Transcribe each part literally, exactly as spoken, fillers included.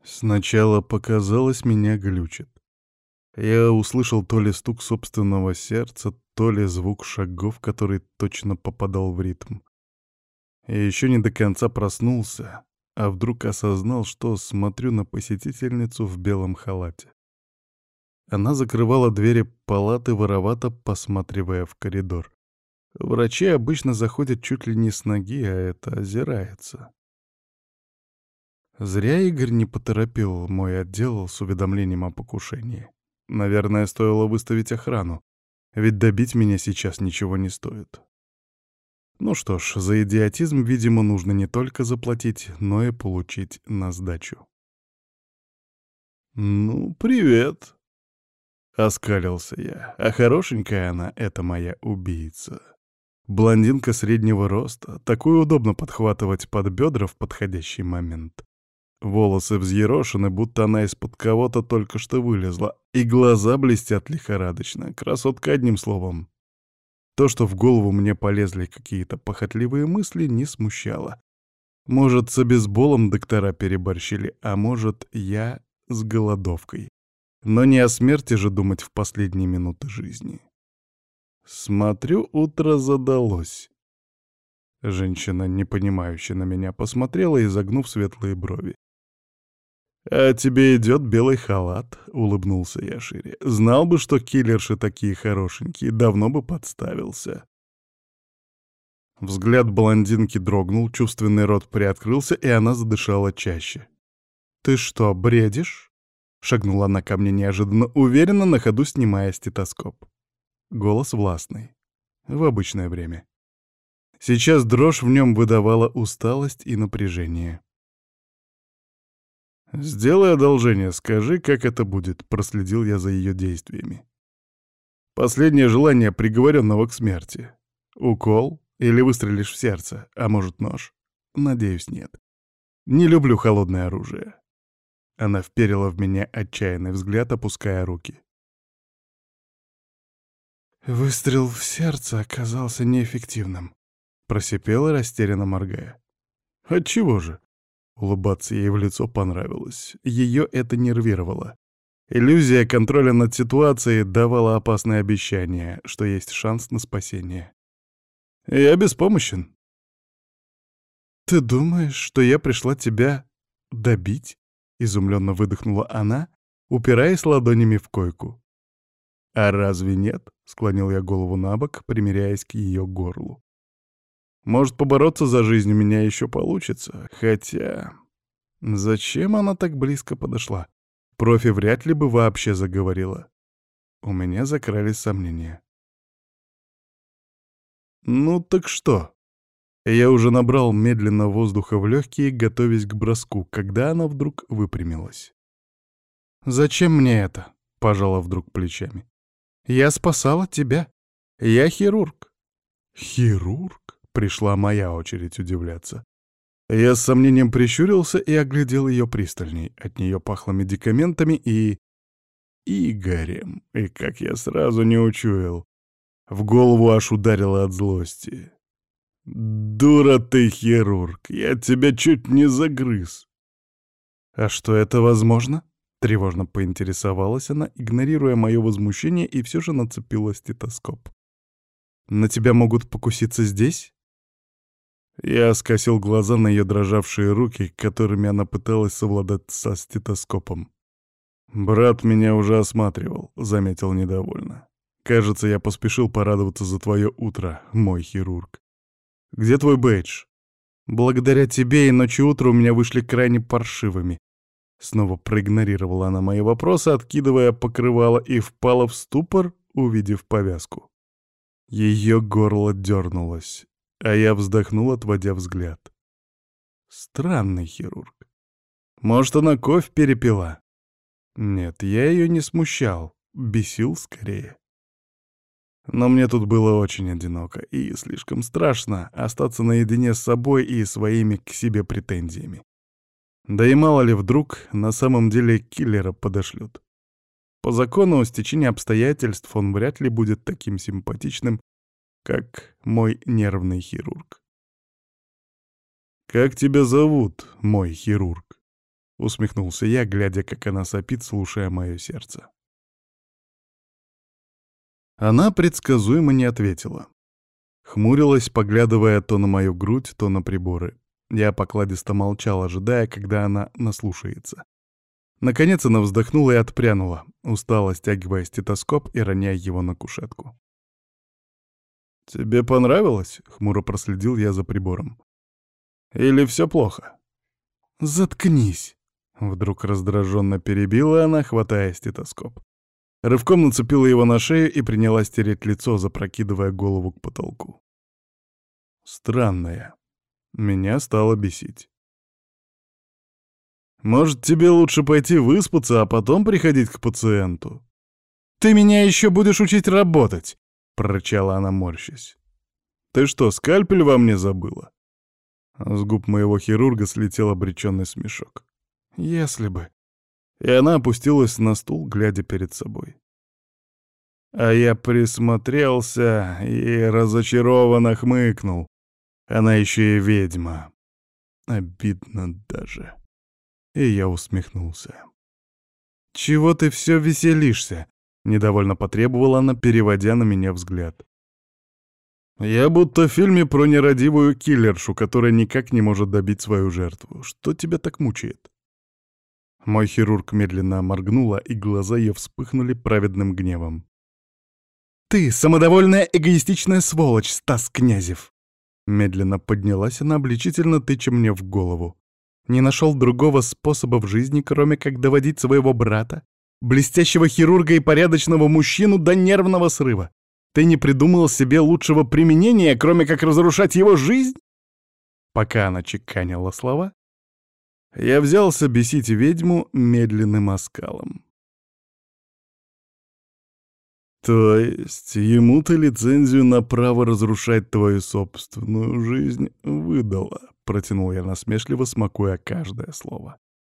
Сначала показалось, меня глючит. Я услышал то ли стук собственного сердца, то ли звук шагов, который точно попадал в ритм. Я еще не до конца проснулся, а вдруг осознал, что смотрю на посетительницу в белом халате. Она закрывала двери палаты, воровато посматривая в коридор. Врачи обычно заходят чуть ли не с ноги, а это озирается. Зря Игорь не поторопил мой отдел с уведомлением о покушении. Наверное, стоило выставить охрану, ведь добить меня сейчас ничего не стоит. Ну что ж, за идиотизм, видимо, нужно не только заплатить, но и получить на сдачу. «Ну, привет!» — оскалился я. А хорошенькая она, это моя убийца. Блондинка среднего роста, такую удобно подхватывать под бедра в подходящий момент. Волосы взъерошены, будто она из-под кого-то только что вылезла, и глаза блестят лихорадочно. Красотка, одним словом. То, что в голову мне полезли какие-то похотливые мысли, не смущало. Может, с обезболом доктора переборщили, а может, я с голодовкой. Но не о смерти же думать в последние минуты жизни. Смотрю, утро задалось. Женщина, непонимающе на меня, посмотрела, изогнув светлые брови. «А тебе идет белый халат», — улыбнулся я шире. «Знал бы, что киллерши такие хорошенькие, давно бы подставился». Взгляд блондинки дрогнул, чувственный рот приоткрылся, и она задышала чаще. «Ты что, бредишь?» — шагнула она ко мне неожиданно, уверенно, на ходу снимая стетоскоп. Голос властный. В обычное время. Сейчас дрожь в нем выдавала усталость и напряжение. «Сделай одолжение, скажи, как это будет», — проследил я за ее действиями. «Последнее желание приговоренного к смерти. Укол или выстрелишь в сердце, а может, нож? Надеюсь, нет. Не люблю холодное оружие». Она вперила в меня отчаянный взгляд, опуская руки. «Выстрел в сердце оказался неэффективным», — просипела, растерянно моргая. «Отчего же?» Улыбаться ей в лицо понравилось. Ее это нервировало. Иллюзия контроля над ситуацией давала опасное обещание, что есть шанс на спасение. «Я беспомощен». «Ты думаешь, что я пришла тебя добить?» — изумленно выдохнула она, упираясь ладонями в койку. «А разве нет?» — склонил я голову на бок, примиряясь к ее горлу. «Может, побороться за жизнь у меня еще получится, хотя...» Зачем она так близко подошла? Профи вряд ли бы вообще заговорила. У меня закрались сомнения. «Ну так что?» Я уже набрал медленно воздуха в легкие, готовясь к броску, когда она вдруг выпрямилась. «Зачем мне это?» — пожала вдруг плечами. «Я спасала тебя. Я хирург». «Хирург?» — пришла моя очередь удивляться. Я с сомнением прищурился и оглядел ее пристальней. От нее пахло медикаментами и... Игорем. И как я сразу не учуял. В голову аж ударило от злости. «Дура ты, хирург! Я тебя чуть не загрыз!» «А что, это возможно?» — тревожно поинтересовалась она, игнорируя мое возмущение, и все же нацепила стетоскоп. «На тебя могут покуситься здесь?» Я скосил глаза на ее дрожавшие руки, которыми она пыталась совладать со стетоскопом. «Брат меня уже осматривал», — заметил недовольно. «Кажется, я поспешил порадоваться за твое утро, мой хирург. Где твой бейдж?» «Благодаря тебе и ночи утро у меня вышли крайне паршивыми». Снова проигнорировала она мои вопросы, откидывая покрывало, и впала в ступор, увидев повязку. Ее горло дернулось, а я вздохнул, отводя взгляд. Странный хирург. Может, она кофе перепила? Нет, я ее не смущал, бесил скорее. Но мне тут было очень одиноко и слишком страшно остаться наедине с собой и своими к себе претензиями. Да и мало ли вдруг на самом деле киллера подошлют. По закону стечения обстоятельств он вряд ли будет таким симпатичным, как мой нервный хирург. «Как тебя зовут, мой хирург?» — усмехнулся я, глядя, как она сопит, слушая мое сердце. Она предсказуемо не ответила. Хмурилась, поглядывая то на мою грудь, то на приборы. Я покладисто молчал, ожидая, когда она наслушается. Наконец она вздохнула и отпрянула, устало стягивая стетоскоп и роняя его на кушетку. «Тебе понравилось?» — хмуро проследил я за прибором. «Или все плохо?» «Заткнись!» — вдруг раздраженно перебила она, хватая стетоскоп. Рывком нацепила его на шею и принялась тереть лицо, запрокидывая голову к потолку. Странная. Меня стало бесить. «Может, тебе лучше пойти выспаться, а потом приходить к пациенту?» «Ты меня еще будешь учить работать!» — прорычала она, морщась. «Ты что, скальпель во мне забыла?» С губ моего хирурга слетел обреченный смешок. «Если бы...» И она опустилась на стул, глядя перед собой. А я присмотрелся и разочарованно хмыкнул. Она еще и ведьма. Обидно даже. И я усмехнулся. «Чего ты все веселишься?» — недовольно потребовала она, переводя на меня взгляд. «Я будто в фильме про нерадивую киллершу, которая никак не может добить свою жертву. Что тебя так мучает?» Мой хирург медленно моргнула, и глаза ее вспыхнули праведным гневом. «Ты самодовольная эгоистичная сволочь, Стас Князев!» Медленно поднялась она, обличительно тыча мне в голову. «Не нашел другого способа в жизни, кроме как доводить своего брата, блестящего хирурга и порядочного мужчину, до нервного срыва. Ты не придумал себе лучшего применения, кроме как разрушать его жизнь?» Пока она чеканила слова, я взялся бесить ведьму медленным оскалом. «То есть ему ты лицензию на право разрушать твою собственную жизнь выдала?» — протянул я насмешливо, смакуя каждое слово.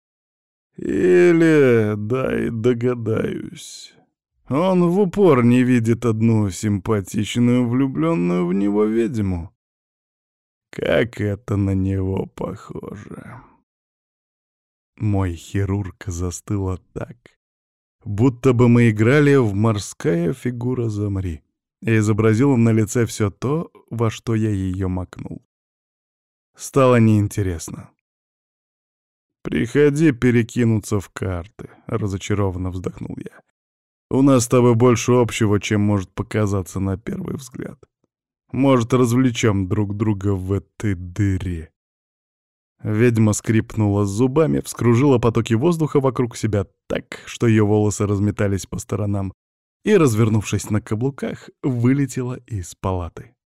«Или, дай догадаюсь, он в упор не видит одну симпатичную влюбленную в него ведьму? Как это на него похоже!» Мой хирург застыла так, будто бы мы играли в «Морская фигура замри», и изобразила на лице все то, во что я ее макнул. Стало неинтересно. «Приходи перекинуться в карты», — разочарованно вздохнул я. «У нас с тобой больше общего, чем может показаться на первый взгляд. Может, развлечем друг друга в этой дыре». Ведьма скрипнула зубами, вскружила потоки воздуха вокруг себя так, что ее волосы разметались по сторонам, и, развернувшись на каблуках, вылетела из палаты.